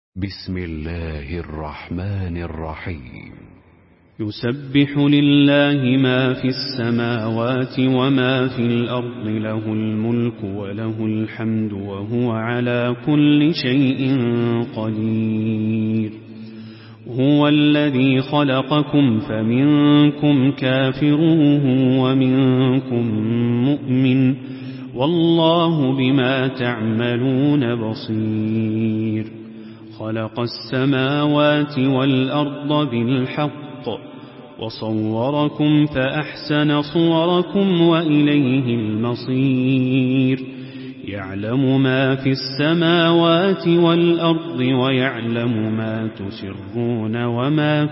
بسم الله الرحمن الرحيم. يسبح لله ما في السماوات وما في الأرض، له الملك وله الحمد وهو على كل شيء قدير. هو الذي خلقكم فمنكم كافر ومنكم مؤمن، والله بما تعملون بصير. خلق السماوات والأرض بالحق وصوركم فأحسن صوركم وإليه المصير. يعلم ما في السماوات والأرض ويعلم ما تسرون وما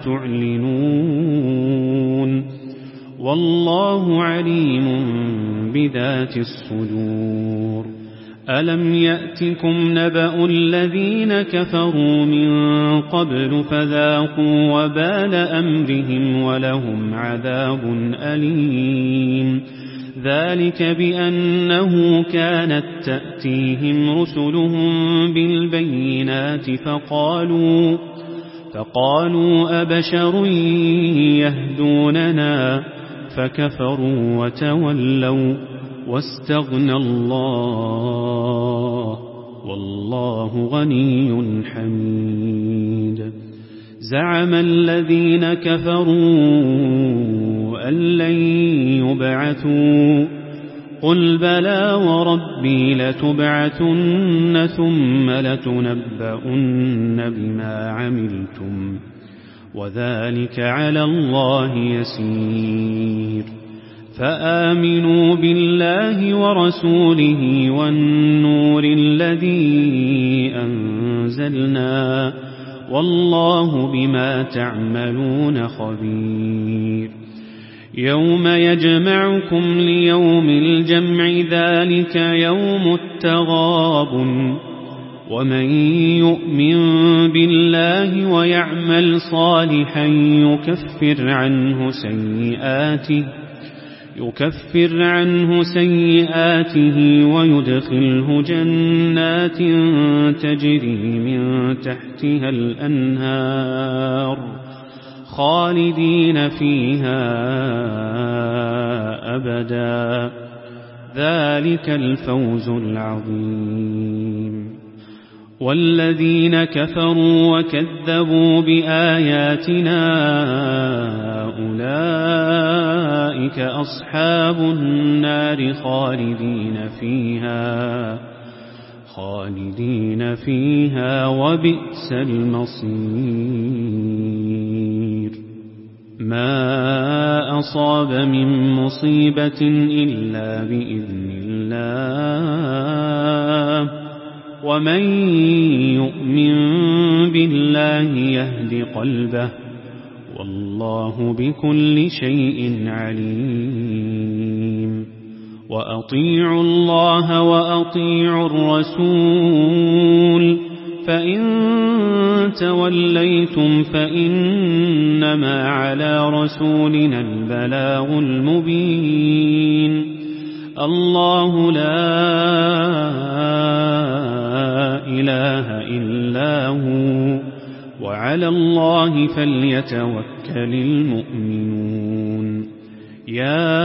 تعلنون، والله عليم بذات الصدور. ألم يأتكم نبأ الذين كفروا من قبل فذاقوا وبال أمرهم ولهم عذاب أليم. ذلك بأنه كانت تأتيهم رسلهم بالبينات فقالوا أبشر يهدوننا، فكفروا وتولوا واستغنى الله، والله غني حميد. زعم الذين كفروا أن لن يبعثوا، قل بلى وربي لتبعثن ثم لتنبؤن بما عملتم، وذلك على الله يسير. فآمنوا بالله ورسوله والنور الذي أنزلنا، والله بما تعملون خبير. يوم يجمعكم ليوم الجمع، ذلك يوم التغابن. ومن يؤمن بالله ويعمل صالحا يكفر عنه سيئاته ويدخله جنات تجري من تحتها الأنهار خالدين فيها أبدا، ذلك الفوز العظيم. والذين كفروا وكذبوا بآياتنا أولئك أصحاب النار خالدين فيها وبئس المصير. ما أصاب من مصيبة إلا بإذن الله، ومن يؤمن بالله يهد قلبه، والله بكل شيء عليم. وأطيعوا الله وأطيعوا الرسول، فإن توليتم فإنما على رسولنا البلاغ المبين. الله لا إله إلا هو، وعلى الله فليتوكل المؤمنون. يا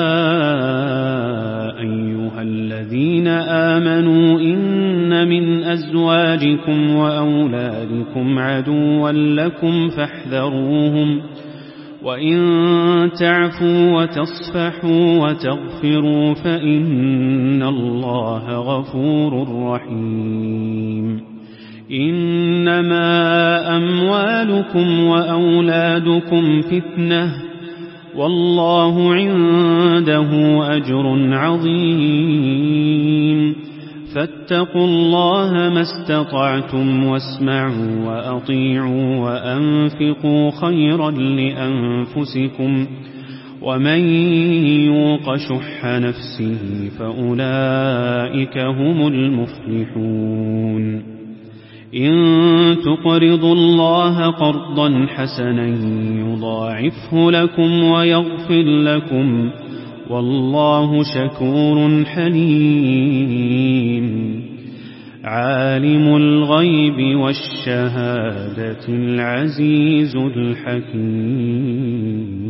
أيها الذين آمنوا إن من أزواجكم وأولادكم عدوا لكم فاحذروهم، وإن تعفوا وتصفحوا وتغفروا فإن الله غفور رحيم. إنما أموالكم وأولادكم فتنة، والله عنده أجر عظيم. فاتقوا الله ما استطعتم، واسمعوا وأطيعوا وأنفقوا خيرا لأنفسكم، ومن يوق شح نفسه فأولئك هم المفلحون. إن تقرضوا الله قرضا حسنا يضاعفه لكم ويغفر لكم، والله شكور حليم. عالم الغيب والشهادة العزيز الحكيم.